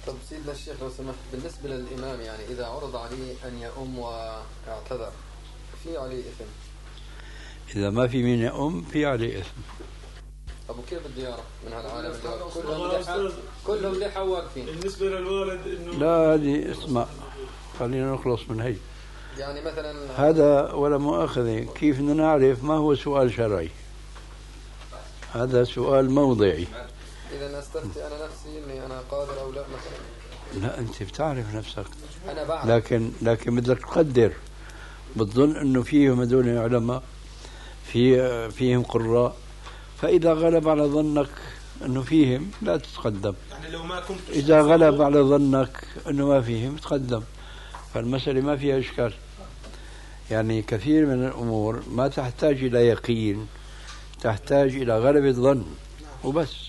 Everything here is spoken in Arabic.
طب سيدنا الشيخ لو سمحت، بالنسبة للإمام يعني إذا عرض عليه أن يؤم واعتذر في عليه إثم؟ إذا ما في مين يؤم في عليه إثم. طب وكيف بده يعرف من هالعالم اللي كلهم لحى واقفين؟ بالنسبة للوالد إنه لا هذه اسمع، خلينا نخلص من هي. يعني مثلا هذا ولا مؤاخذة، كيف بدنا نعرف ما هو سؤال شرعي؟ هذا سؤال موضعي. إذا أستفتي أنا نفسي إني أنا قادر أو لا مثلا. لا أنت بتعرف نفسك، أنا بعرف. لكن بدك تقدر. بتظن إنه فيهم هذول علماء، فيهم قراء، فإذا غلب على ظنك أنه فيهم لا تتقدم. يعني لو ما كنت إذا غلب على ظنك أنه ما فيهم تقدم. فالمسألة ما فيها إشكال. يعني كثير من الأمور ما تحتاج إلى يقين، تحتاج إلى غلبة ظن وبس.